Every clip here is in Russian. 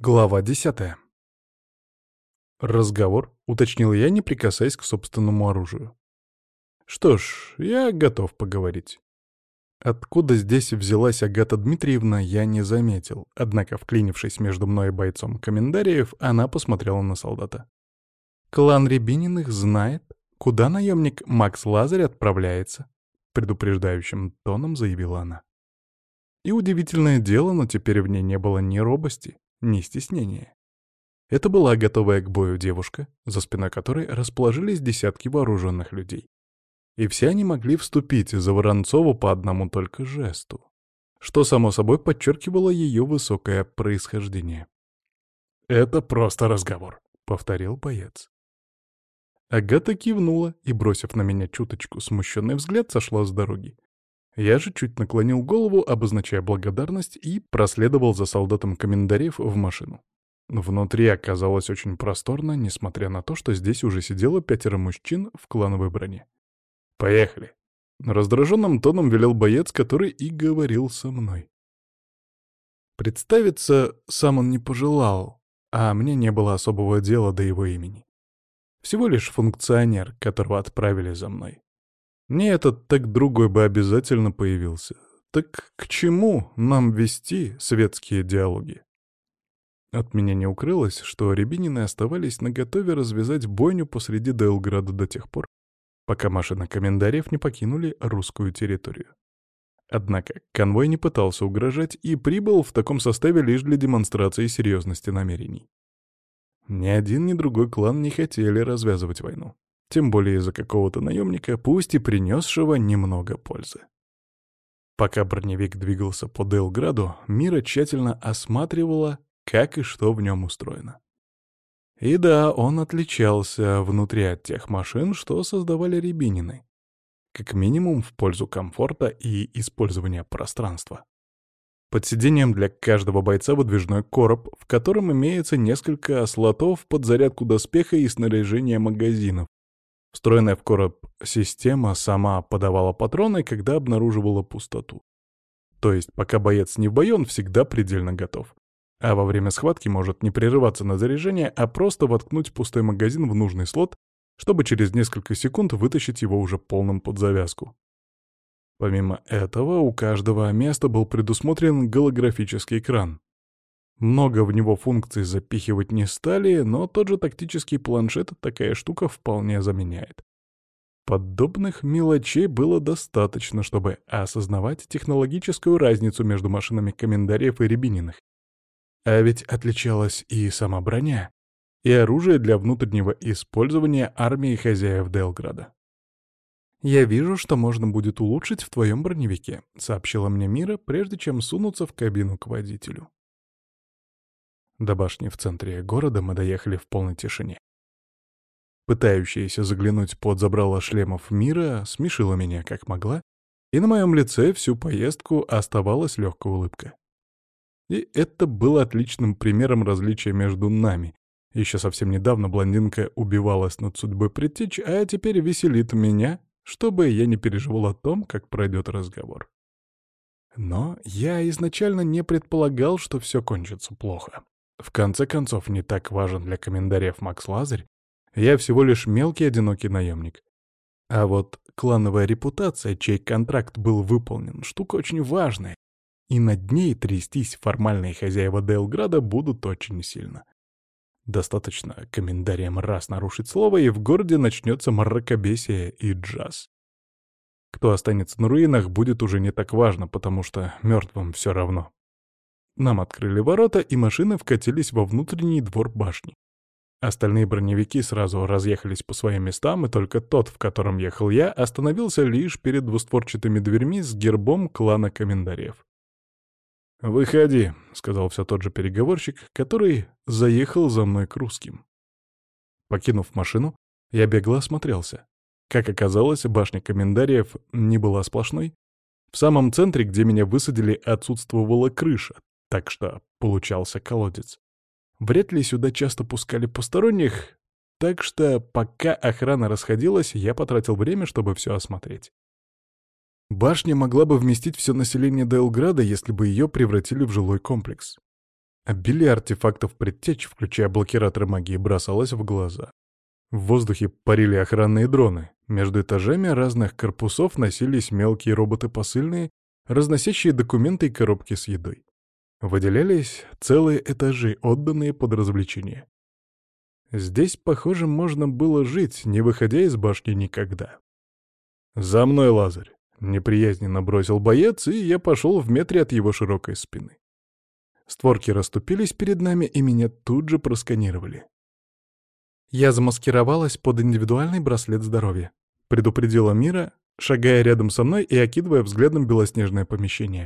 Глава 10. Разговор, уточнил я, не прикасаясь к собственному оружию. Что ж, я готов поговорить. Откуда здесь взялась Агата Дмитриевна, я не заметил, однако, вклинившись между мной и бойцом коммендариев, она посмотрела на солдата. «Клан Рябининых знает, куда наемник Макс Лазарь отправляется», — предупреждающим тоном заявила она. И удивительное дело, но теперь в ней не было ни робости, ни стеснения. Это была готовая к бою девушка, за спиной которой расположились десятки вооруженных людей. И все они могли вступить за Воронцову по одному только жесту, что, само собой, подчеркивало ее высокое происхождение. «Это просто разговор», — повторил боец. Агата кивнула и, бросив на меня чуточку смущенный взгляд, сошла с дороги. Я же чуть наклонил голову, обозначая благодарность, и проследовал за солдатом коммендариев в машину. Внутри оказалось очень просторно, несмотря на то, что здесь уже сидело 5 мужчин в клановой броне. «Поехали!» — раздраженным тоном велел боец, который и говорил со мной. Представиться сам он не пожелал, а мне не было особого дела до его имени. Всего лишь функционер, которого отправили за мной. Не этот, так другой бы обязательно появился. Так к чему нам вести светские диалоги? От меня не укрылось, что Рябинины оставались наготове развязать бойню посреди Дейлграда до тех пор, пока машины коммендариев не покинули русскую территорию. Однако конвой не пытался угрожать и прибыл в таком составе лишь для демонстрации серьезности намерений. Ни один, ни другой клан не хотели развязывать войну. Тем более из-за какого-то наемника, пусть и принесшего немного пользы. Пока броневик двигался по Дейлграду, Мира тщательно осматривала, как и что в нем устроено. И да, он отличался внутри от тех машин, что создавали Рябинины. Как минимум в пользу комфорта и использования пространства. Под сиденьем для каждого бойца выдвижной короб, в котором имеется несколько слотов под зарядку доспеха и снаряжение магазинов. Встроенная в короб система сама подавала патроны, когда обнаруживала пустоту. То есть, пока боец не в бою, он всегда предельно готов. А во время схватки может не прерываться на заряжение, а просто воткнуть пустой магазин в нужный слот, чтобы через несколько секунд вытащить его уже полным под завязку. Помимо этого, у каждого места был предусмотрен голографический экран. Много в него функций запихивать не стали, но тот же тактический планшет такая штука вполне заменяет. Подобных мелочей было достаточно, чтобы осознавать технологическую разницу между машинами коммендариев и Рябининых. А ведь отличалась и сама броня, и оружие для внутреннего использования армии хозяев Дейлграда. «Я вижу, что можно будет улучшить в твоем броневике», — сообщила мне Мира, прежде чем сунуться в кабину к водителю. До башни в центре города мы доехали в полной тишине. Пытающаяся заглянуть под забрало шлемов Мира смешила меня как могла, и на моем лице всю поездку оставалась легкая улыбка. И это было отличным примером различия между нами. Еще совсем недавно блондинка убивалась над судьбой предтеч, а теперь веселит меня, чтобы я не переживал о том, как пройдет разговор. Но я изначально не предполагал, что все кончится плохо. В конце концов, не так важен для коммендариев Макс Лазарь, я всего лишь мелкий одинокий наемник. А вот клановая репутация, чей контракт был выполнен, штука очень важная, и над ней трястись формальные хозяева Дейлграда будут очень сильно. Достаточно коммендариям раз нарушить слово, и в городе начнется мракобесие и джаз. Кто останется на руинах, будет уже не так важно, потому что мертвым все равно. Нам открыли ворота, и машины вкатились во внутренний двор башни. Остальные броневики сразу разъехались по своим местам, и только тот, в котором ехал я, остановился лишь перед двустворчатыми дверьми с гербом клана коммендариев. «Выходи», — сказал все тот же переговорщик, который заехал за мной к русским. Покинув машину, я бегло осмотрелся. Как оказалось, башня коммендариев не была сплошной. В самом центре, где меня высадили, отсутствовала крыша, так что получался колодец. Вряд ли сюда часто пускали посторонних, так что пока охрана расходилась, я потратил время, чтобы все осмотреть. Башня могла бы вместить все население Дейлграда, если бы ее превратили в жилой комплекс. Обилие артефактов предтеч, включая блокираторы магии, бросалось в глаза. В воздухе парили охранные дроны. Между этажами разных корпусов носились мелкие роботы-посыльные, разносящие документы и коробки с едой. Выделялись целые этажи, отданные под развлечения. Здесь, похоже, можно было жить, не выходя из башни никогда. «За мной, Лазарь!» — неприязненно бросил боец, и я пошел в метре от его широкой спины. Створки расступились перед нами, и меня тут же просканировали. «Я замаскировалась под индивидуальный браслет здоровья», — предупредила Мира, шагая рядом со мной и окидывая взглядом белоснежное помещение.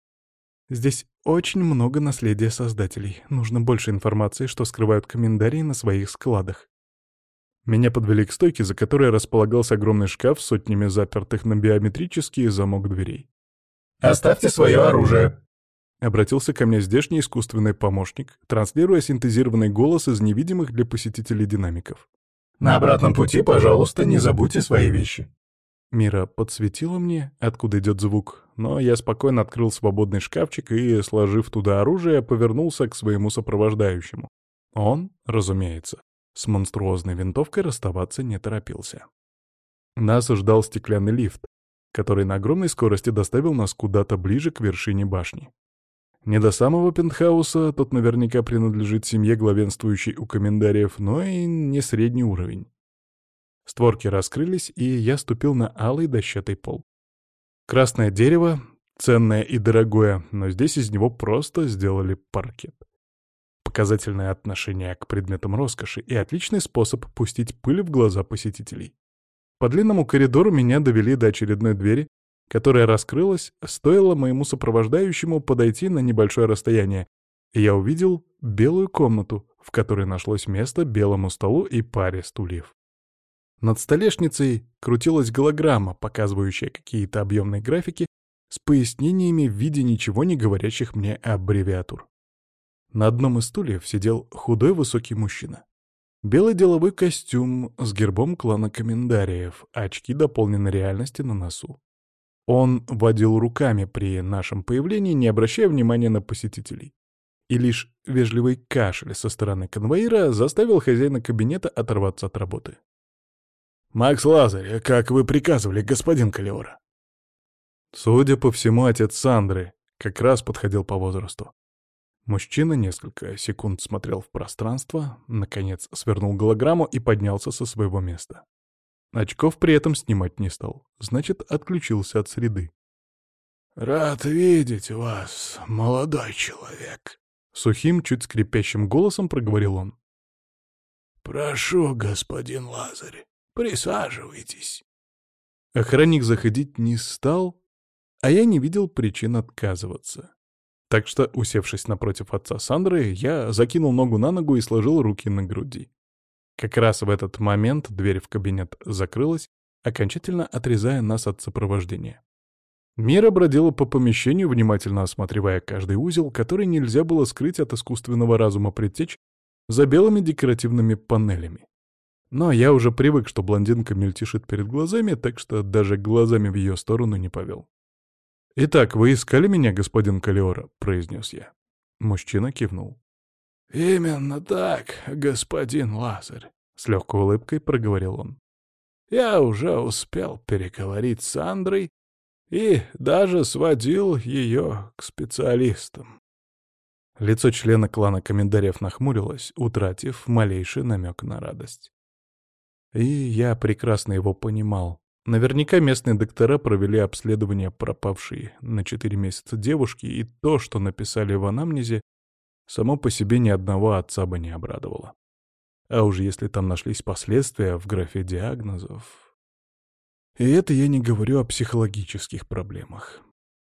«Здесь очень много наследия создателей. Нужно больше информации, что скрывают коммендарии на своих складах». Меня подвели к стойке, за которой располагался огромный шкаф с сотнями запертых на биометрический замок дверей. «Оставьте свое оружие!» Обратился ко мне здешний искусственный помощник, транслируя синтезированный голос из невидимых для посетителей динамиков. «На обратном пути, пожалуйста, не забудьте свои вещи!» Мира подсветила мне, откуда идет звук, но я спокойно открыл свободный шкафчик и, сложив туда оружие, повернулся к своему сопровождающему. Он, разумеется, с монструозной винтовкой расставаться не торопился. Нас ждал стеклянный лифт, который на огромной скорости доставил нас куда-то ближе к вершине башни. Не до самого пентхауса, тот наверняка принадлежит семье, главенствующей у коммендариев, но и не средний уровень. Створки раскрылись, и я ступил на алый дощатый пол. Красное дерево, ценное и дорогое, но здесь из него просто сделали паркет. Показательное отношение к предметам роскоши и отличный способ пустить пыль в глаза посетителей. По длинному коридору меня довели до очередной двери, которая раскрылась, стоило моему сопровождающему подойти на небольшое расстояние, и я увидел белую комнату, в которой нашлось место белому столу и паре стульев. Над столешницей крутилась голограмма, показывающая какие-то объемные графики с пояснениями в виде ничего не говорящих мне аббревиатур. На одном из стульев сидел худой высокий мужчина. Белый деловой костюм с гербом клана коммендариев, очки дополненной реальности на носу. Он водил руками при нашем появлении, не обращая внимания на посетителей. И лишь вежливый кашель со стороны конвоира заставил хозяина кабинета оторваться от работы. «Макс Лазарь, как вы приказывали, господин Калиора». Судя по всему, отец Сандры как раз подходил по возрасту. Мужчина несколько секунд смотрел в пространство, наконец свернул голограмму и поднялся со своего места. Очков при этом снимать не стал, значит, отключился от среды. «Рад видеть вас, молодой человек», — сухим, чуть скрипящим голосом проговорил он. «Прошу, господин Лазарь, присаживайтесь». Охранник заходить не стал, а я не видел причин отказываться. Так что, усевшись напротив отца Сандры, я закинул ногу на ногу и сложил руки на груди. Как раз в этот момент дверь в кабинет закрылась, окончательно отрезая нас от сопровождения. Мира бродила по помещению, внимательно осматривая каждый узел, который нельзя было скрыть от искусственного разума предтеч за белыми декоративными панелями. Но я уже привык, что блондинка мельтешит перед глазами, так что даже глазами в ее сторону не повел. «Итак, вы искали меня, господин Калиора?» — произнес я. Мужчина кивнул. «Именно так, господин Лазарь», — с легкой улыбкой проговорил он. «Я уже успел переговорить с Андрой и даже сводил ее к специалистам». Лицо члена клана коммендариев нахмурилось, утратив малейший намек на радость. И я прекрасно его понимал. Наверняка местные доктора провели обследование пропавшей на 4 месяца девушки, и то, что написали в анамнезе, само по себе ни одного отца бы не обрадовало. А уж если там нашлись последствия в графе диагнозов... И это я не говорю о психологических проблемах.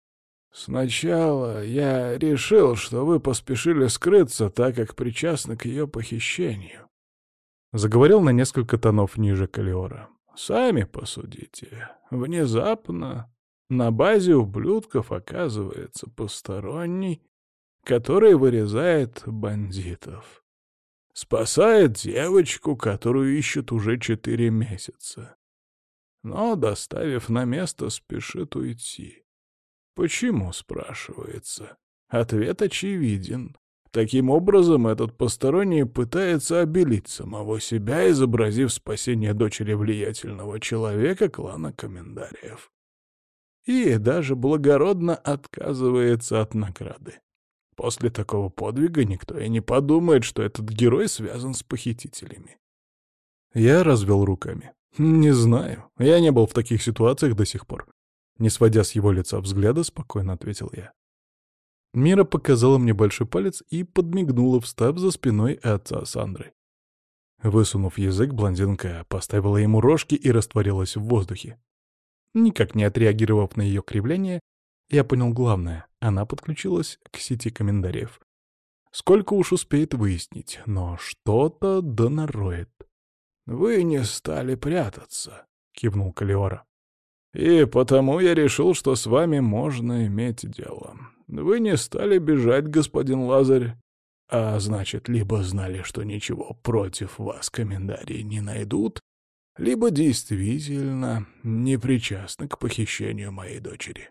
«Сначала я решил, что вы поспешили скрыться, так как причастны к ее похищению», — заговорил на несколько тонов ниже Калиора. «Сами посудите. Внезапно на базе ублюдков оказывается посторонний, который вырезает бандитов. Спасает девочку, которую ищут уже 4 месяца. Но, доставив на место, спешит уйти. Почему, спрашивается? Ответ очевиден. Таким образом, этот посторонний пытается обелить самого себя, изобразив спасение дочери влиятельного человека клана Комментариев. И даже благородно отказывается от награды. После такого подвига никто и не подумает, что этот герой связан с похитителями. Я развел руками. Не знаю, я не был в таких ситуациях до сих пор. Не сводя с его лица взгляда, спокойно ответил я. Мира показала мне большой палец и подмигнула, встав за спиной отца Сандры. Высунув язык, блондинка поставила ему рожки и растворилась в воздухе. Никак не отреагировав на ее кривляние, я понял главное — она подключилась к сети комментариев. Сколько уж успеет выяснить, но что-то да нароет. «Вы не стали прятаться», — кивнул Калиора. «И потому я решил, что с вами можно иметь дело. Вы не стали бежать, господин Лазарь, а значит, либо знали, что ничего против вас комментарии не найдут, либо действительно не причастны к похищению моей дочери».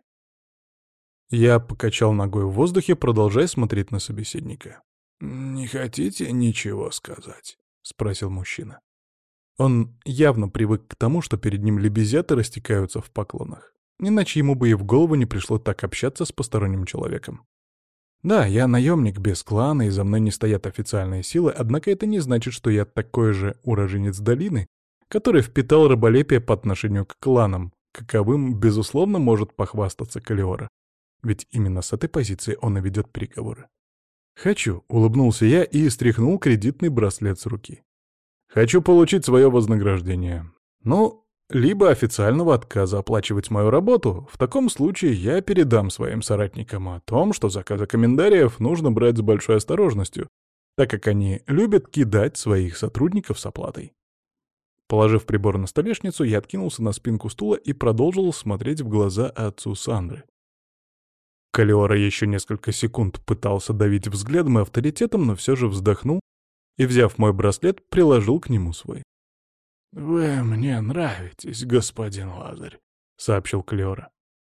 Я покачал ногой в воздухе, продолжая смотреть на собеседника. «Не хотите ничего сказать?» — спросил мужчина. Он явно привык к тому, что перед ним лебезят и растекаются в поклонах. Иначе ему бы и в голову не пришло так общаться с посторонним человеком. Да, я наемник без клана, и за мной не стоят официальные силы, однако это не значит, что я такой же уроженец долины, который впитал раболепие по отношению к кланам, каковым, безусловно, может похвастаться Калиора. Ведь именно с этой позиции он и ведет переговоры. «Хочу», — улыбнулся я и стряхнул кредитный браслет с руки. «Хочу получить свое вознаграждение. Ну, либо официального отказа оплачивать мою работу, в таком случае я передам своим соратникам о том, что заказы комментариев нужно брать с большой осторожностью, так как они любят кидать своих сотрудников с оплатой». Положив прибор на столешницу, я откинулся на спинку стула и продолжил смотреть в глаза отцу Сандры. Калиора еще несколько секунд пытался давить взглядом и авторитетом, но все же вздохнул и, взяв мой браслет, приложил к нему свой. «Вы мне нравитесь, господин Лазарь», — сообщил Калиора.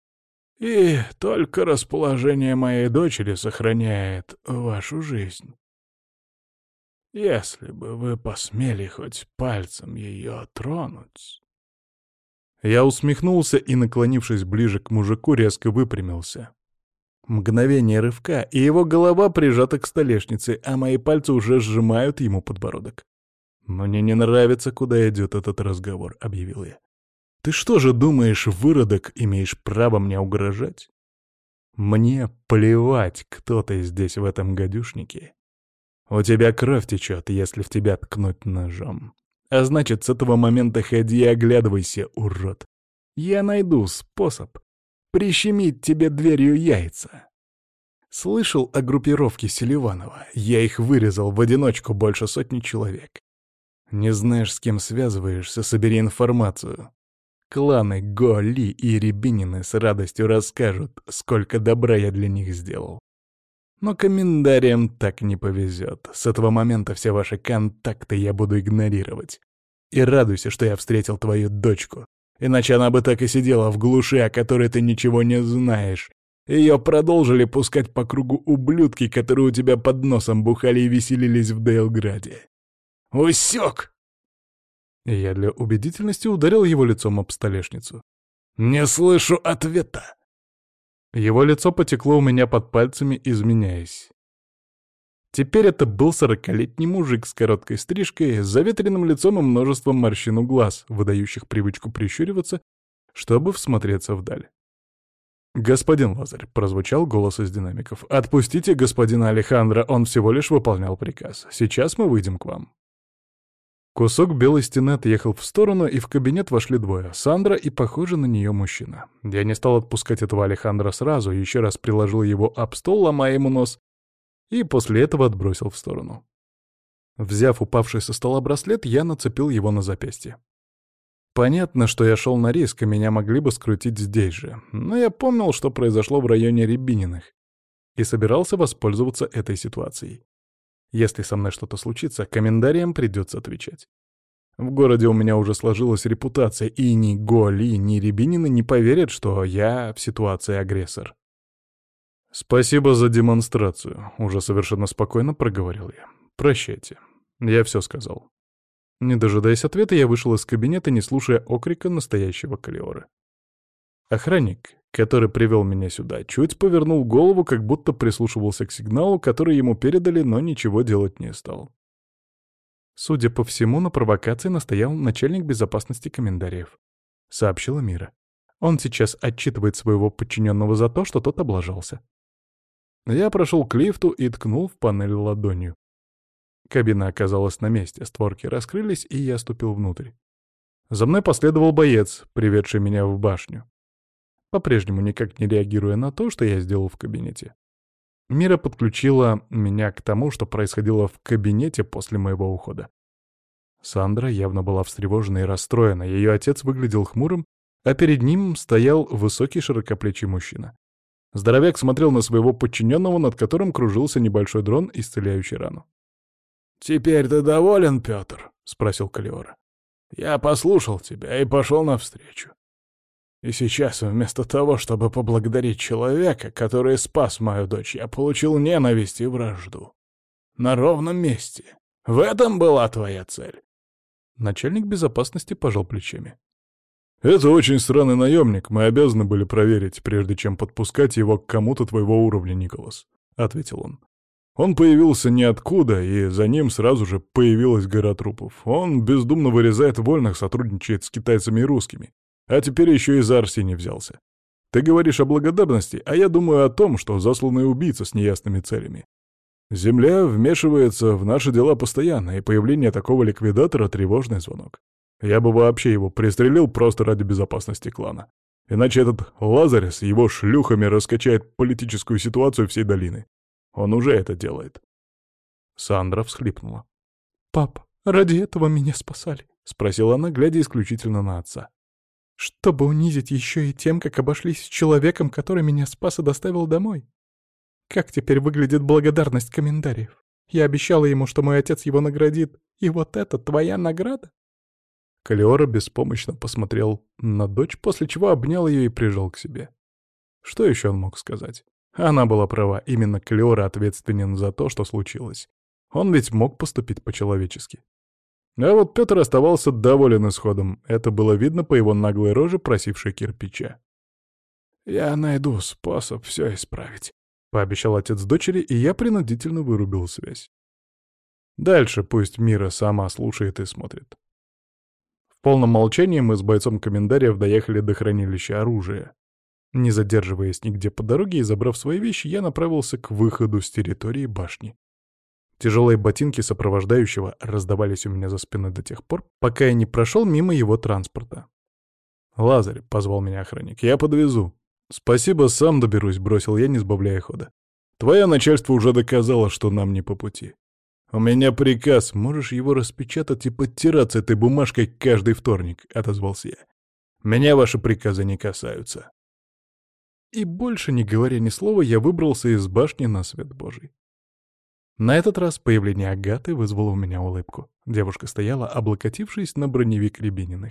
«И только расположение моей дочери сохраняет вашу жизнь. Если бы вы посмели хоть пальцем ее тронуть...» Я усмехнулся и, наклонившись ближе к мужику, резко выпрямился. Мгновение рывка, и его голова прижата к столешнице, а мои пальцы уже сжимают ему подбородок. «Мне не нравится, куда идет этот разговор», — объявил я. «Ты что же думаешь, выродок, имеешь право мне угрожать? Мне плевать, кто ты здесь в этом гадюшнике. У тебя кровь течет, если в тебя ткнуть ножом. А значит, с этого момента ходи и оглядывайся, урод. Я найду способ прищемить тебе дверью яйца. Слышал о группировке Селиванова? Я их вырезал в одиночку больше сотни человек. Не знаешь, с кем связываешься, собери информацию. Кланы Го, Ли и Рябинины с радостью расскажут, сколько добра я для них сделал. Но комментариям так не повезет. С этого момента все ваши контакты я буду игнорировать. И радуйся, что я встретил твою дочку. Иначе она бы так и сидела в глуши, о которой ты ничего не знаешь. Ее продолжили пускать по кругу ублюдки, которые у тебя под носом бухали и веселились в Дейлграде. Усек! Я для убедительности ударил его лицом об столешницу. «Не слышу ответа!» Его лицо потекло у меня под пальцами, изменяясь. Теперь это был 40-летний мужик с короткой стрижкой, с заветренным лицом и множеством морщин у глаз, выдающих привычку прищуриваться, чтобы всмотреться вдаль. «Господин Лазарь», — прозвучал голос из динамиков, — «отпустите господина Алехандро, он всего лишь выполнял приказ. Сейчас мы выйдем к вам». Кусок белой стены отъехал в сторону, и в кабинет вошли двое — Сандра и похожий на нее мужчина. Я не стал отпускать этого Алехандро сразу, еще раз приложил его об стол, ломая ему нос, и после этого отбросил в сторону. Взяв упавший со стола браслет, я нацепил его на запястье. Понятно, что я шел на риск, и меня могли бы скрутить здесь же, но я помнил, что произошло в районе Рябининых, и собирался воспользоваться этой ситуацией. Если со мной что-то случится, комментариям придется отвечать. В городе у меня уже сложилась репутация, и ни Голи, ни Рябинины не поверят, что я в ситуации агрессор. «Спасибо за демонстрацию», — уже совершенно спокойно проговорил я. «Прощайте. Я все сказал». Не дожидаясь ответа, я вышел из кабинета, не слушая окрика настоящего Калиоры. Охранник, который привел меня сюда, чуть повернул голову, как будто прислушивался к сигналу, который ему передали, но ничего делать не стал. Судя по всему, на провокации настоял начальник безопасности комментариев, сообщила Мира. Он сейчас отчитывает своего подчиненного за то, что тот облажался. Я прошел к лифту и ткнул в панель ладонью. Кабина оказалась на месте, створки раскрылись, и я ступил внутрь. За мной последовал боец, приведший меня в башню, по-прежнему никак не реагируя на то, что я сделал в кабинете. Мира подключила меня к тому, что происходило в кабинете после моего ухода. Сандра явно была встревожена и расстроена, ее отец выглядел хмурым, а перед ним стоял высокий широкоплечий мужчина. Здоровяк смотрел на своего подчиненного, над которым кружился небольшой дрон, исцеляющий рану. «Теперь ты доволен, Петр?» — спросил Калиора. «Я послушал тебя и пошел навстречу. И сейчас, вместо того, чтобы поблагодарить человека, который спас мою дочь, я получил ненависть и вражду. На ровном месте. В этом была твоя цель». Начальник безопасности пожал плечами. «Это очень странный наемник, мы обязаны были проверить, прежде чем подпускать его к кому-то твоего уровня, Николас», — ответил он. «Он появился ниоткуда, и за ним сразу же появилась гора трупов. Он бездумно вырезает вольных, сотрудничает с китайцами и русскими, а теперь еще и за Арсений взялся. Ты говоришь о благодарности, а я думаю о том, что засланный убийца с неясными целями. Земля вмешивается в наши дела постоянно, и появление такого ликвидатора — тревожный звонок. Я бы вообще его пристрелил просто ради безопасности клана. Иначе этот Лазарь с его шлюхами раскачает политическую ситуацию всей долины. Он уже это делает». Сандра всхлипнула. «Пап, ради этого меня спасали?» — спросила она, глядя исключительно на отца. «Чтобы унизить еще и тем, как обошлись с человеком, который меня спас и доставил домой? Как теперь выглядит благодарность комментариев? Я обещала ему, что мой отец его наградит, и вот это твоя награда?» Калиора беспомощно посмотрел на дочь, после чего обнял ее и прижал к себе. Что еще он мог сказать? Она была права, именно Калиора ответственен за то, что случилось. Он ведь мог поступить по-человечески. А вот Петр оставался доволен исходом. Это было видно по его наглой роже, просившей кирпича. «Я найду способ все исправить», — пообещал отец дочери, и я принудительно вырубил связь. Дальше пусть Мира сама слушает и смотрит. В полном молчании мы с бойцом комментариев доехали до хранилища оружия. Не задерживаясь нигде по дороге и забрав свои вещи, я направился к выходу с территории башни. Тяжелые ботинки сопровождающего раздавались у меня за спиной до тех пор, пока я не прошел мимо его транспорта. «Лазарь», — позвал меня охранник, — «я подвезу». «Спасибо, сам доберусь», — бросил я, не сбавляя хода. «Твое начальство уже доказало, что нам не по пути. У меня приказ, можешь его распечатать и подтираться этой бумажкой каждый вторник», — отозвался я. «Меня ваши приказы не касаются». И больше не говоря ни слова, я выбрался из башни на свет Божий. На этот раз появление Агаты вызвало у меня улыбку. Девушка стояла, облокотившись на броневик Рябининых.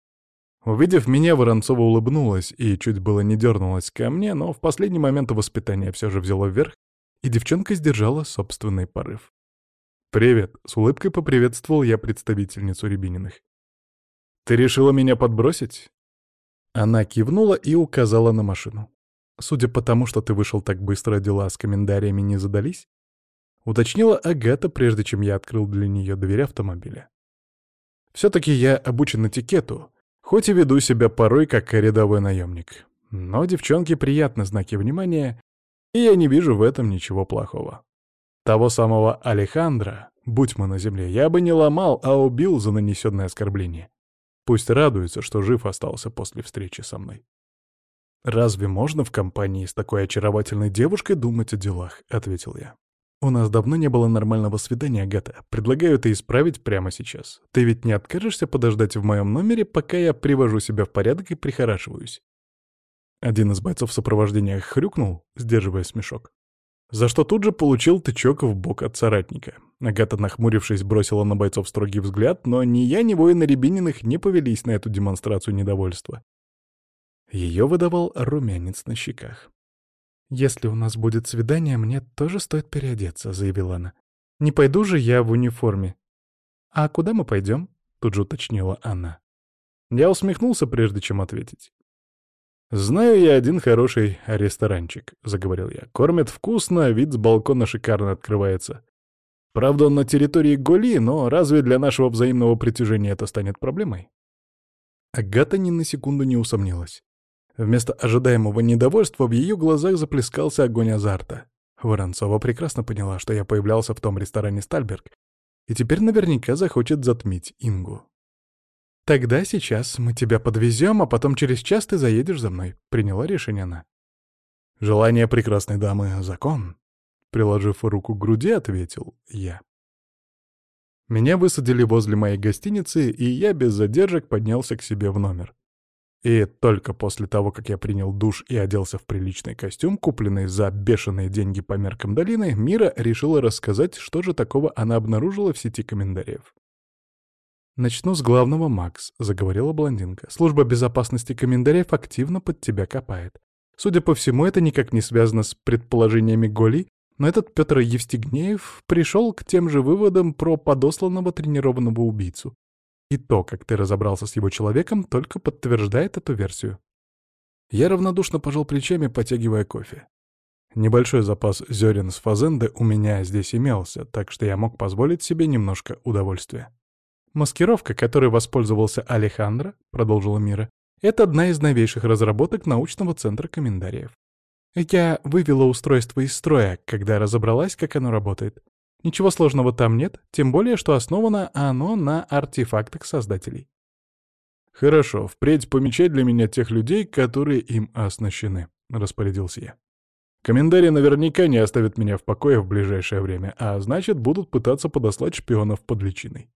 Увидев меня, Воронцова улыбнулась и чуть было не дернулась ко мне, но в последний момент воспитание все же взяло вверх, и девчонка сдержала собственный порыв. «Привет», — с улыбкой поприветствовал я представительницу Рябининых. «Ты решила меня подбросить?» Она кивнула и указала на машину. «Судя по тому, что ты вышел так быстро, дела с комментариями не задались?» — уточнила Агата, прежде чем я открыл для нее дверь автомобиля. «Все-таки я обучен этикету, хоть и веду себя порой как рядовой наемник. Но девчонке приятны знаки внимания, и я не вижу в этом ничего плохого. Того самого Алехандро, будь мы на земле, я бы не ломал, а убил за нанесенное оскорбление. Пусть радуется, что жив остался после встречи со мной». «Разве можно в компании с такой очаровательной девушкой думать о делах?» — ответил я. «У нас давно не было нормального свидания, Агата. Предлагаю это исправить прямо сейчас. Ты ведь не откажешься подождать в моем номере, пока я привожу себя в порядок и прихорашиваюсь?» Один из бойцов сопровождения хрюкнул, сдерживая смешок, за что тут же получил тычок в бок от соратника. Агата, нахмурившись, бросила на бойцов строгий взгляд, но ни я, ни воины Рябининых не повелись на эту демонстрацию недовольства. Ее выдавал румянец на щеках. «Если у нас будет свидание, мне тоже стоит переодеться», — заявила она. «Не пойду же я в униформе». «А куда мы пойдем?» — тут же уточнила она. Я усмехнулся, прежде чем ответить. «Знаю я один хороший ресторанчик», — заговорил я. «Кормят вкусно, вид с балкона шикарно открывается. Правда, он на территории Голи, но разве для нашего взаимного притяжения это станет проблемой?» Агата ни на секунду не усомнилась. Вместо ожидаемого недовольства в ее глазах заплескался огонь азарта. Воронцова прекрасно поняла, что я появлялся в том ресторане «Стальберг», и теперь наверняка захочет затмить Ингу. «Тогда сейчас мы тебя подвезем, а потом через час ты заедешь за мной», — приняла решение она. «Желание прекрасной дамы — закон», — приложив руку к груди, ответил я. Меня высадили возле моей гостиницы, и я без задержек поднялся к себе в номер. И только после того, как я принял душ и оделся в приличный костюм, купленный за бешеные деньги по меркам долины, Мира решила рассказать, что же такого она обнаружила в сети комментариев. «Начну с главного, Макс», — заговорила блондинка. «Служба безопасности комментариев активно под тебя копает. Судя по всему, это никак не связано с предположениями Голи, но этот Петр Евстигнеев пришел к тем же выводам про подосланного тренированного убийцу. И то, как ты разобрался с его человеком, только подтверждает эту версию». Я равнодушно пожал плечами, потягивая кофе. Небольшой запас зерен с фазенды у меня здесь имелся, так что я мог позволить себе немножко удовольствия. «Маскировка, которой воспользовался Алехандро», — продолжила Мира, — «это одна из новейших разработок научного центра комментариев. Я вывела устройство из строя, когда разобралась, как оно работает. Ничего сложного там нет, тем более, что основано оно на артефактах создателей». «Хорошо, впредь помечай для меня тех людей, которые им оснащены», — распорядился я. «Комментарии наверняка не оставят меня в покое в ближайшее время, а значит, будут пытаться подослать шпионов под личиной».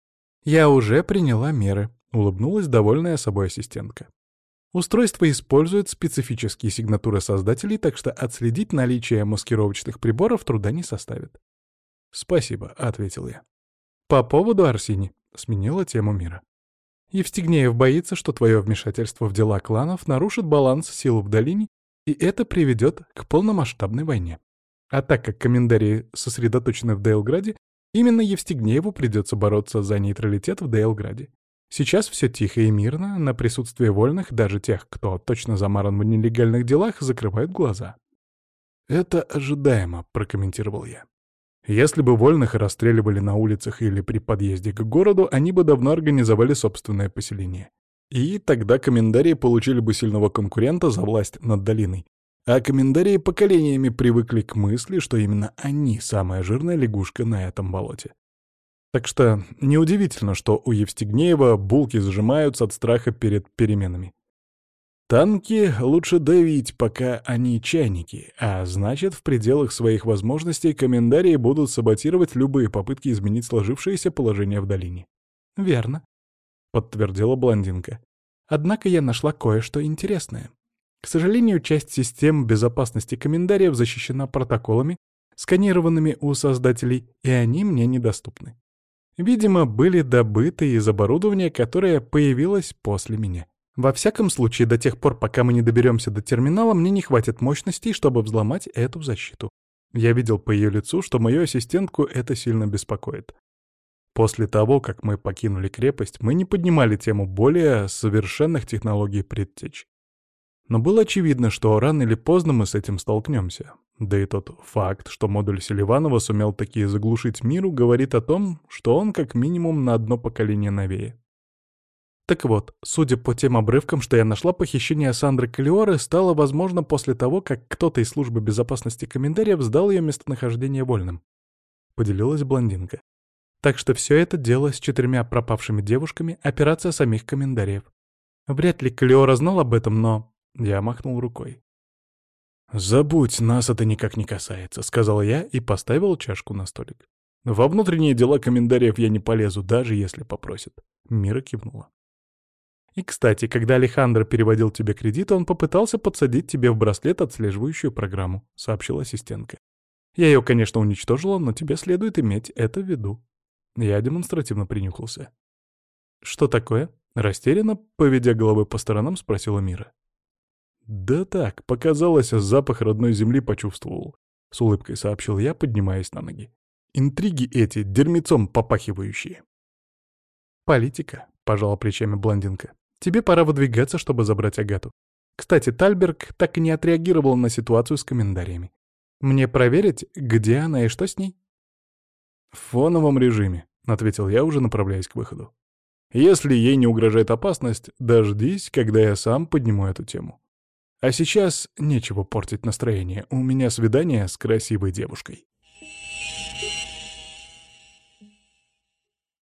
«Я уже приняла меры», — улыбнулась довольная собой ассистентка. «Устройство использует специфические сигнатуры создателей, так что отследить наличие маскировочных приборов труда не составит». «Спасибо», — ответил я. «По поводу Арсини», — сменила тему Мира. «Евстигнеев боится, что твое вмешательство в дела кланов нарушит баланс сил в долине, и это приведет к полномасштабной войне. А так как комментарии сосредоточены в Дейлграде, именно Евстигнееву придется бороться за нейтралитет в Дейлграде. Сейчас все тихо и мирно, на присутствие вольных, даже тех, кто точно замаран в нелегальных делах, закрывают глаза». «Это ожидаемо», — прокомментировал я. «Если бы вольных расстреливали на улицах или при подъезде к городу, они бы давно организовали собственное поселение. И тогда комментарии получили бы сильного конкурента за власть над долиной. А комментарии поколениями привыкли к мысли, что именно они самая жирная лягушка на этом болоте. Так что неудивительно, что у Евстигнеева булки сжимаются от страха перед переменами. Танки лучше давить, пока они чайники, а значит, в пределах своих возможностей комментарии будут саботировать любые попытки изменить сложившееся положение в долине. «Верно», — подтвердила блондинка. «Однако я нашла кое-что интересное. К сожалению, часть систем безопасности комментариев защищена протоколами, сканированными у создателей, и они мне недоступны. Видимо, были добыты из оборудования, которое появилось после меня. Во всяком случае, до тех пор, пока мы не доберемся до терминала, мне не хватит мощностей, чтобы взломать эту защиту». Я видел по ее лицу, что мою ассистентку это сильно беспокоит. После того, как мы покинули крепость, мы не поднимали тему более совершенных технологий предтеч. Но было очевидно, что рано или поздно мы с этим столкнемся. Да и тот факт, что модуль Селиванова сумел таки заглушить Миру, говорит о том, что он как минимум на одно поколение новее. Так вот, судя по тем обрывкам, что я нашла, похищение Сандры Калиоры стало возможно после того, как кто-то из службы безопасности комментариев сдал ее местонахождение вольным. Поделилась блондинка. Так что все это дело с 4 пропавшими девушками — операция самих комментариев. Вряд ли Калиора знал об этом, но... Я махнул рукой. «Забудь, нас это никак не касается», — сказал я и поставил чашку на столик. «Во внутренние дела комментариев я не полезу, даже если попросят». Мира кивнула. «И, кстати, когда Алехандро переводил тебе кредит, он попытался подсадить тебе в браслет отслеживающую программу», — сообщила ассистентка. «Я ее, конечно, уничтожила, но тебе следует иметь это в виду». Я демонстративно принюхался. «Что такое?» — растерянно, поведя головой по сторонам, спросила Мира. «Да так, показалось, запах родной земли почувствовал», — с улыбкой сообщил я, поднимаясь на ноги. «Интриги эти, дерьмецом попахивающие». «Политика», — пожала плечами блондинка. «Тебе пора выдвигаться, чтобы забрать Агату. Кстати, Тальберг так и не отреагировал на ситуацию с комментариями. Мне проверить, где она и что с ней?» «В фоновом режиме», — ответил я, уже направляясь к выходу. «Если ей не угрожает опасность, дождись, когда я сам подниму эту тему. А сейчас нечего портить настроение, у меня свидание с красивой девушкой».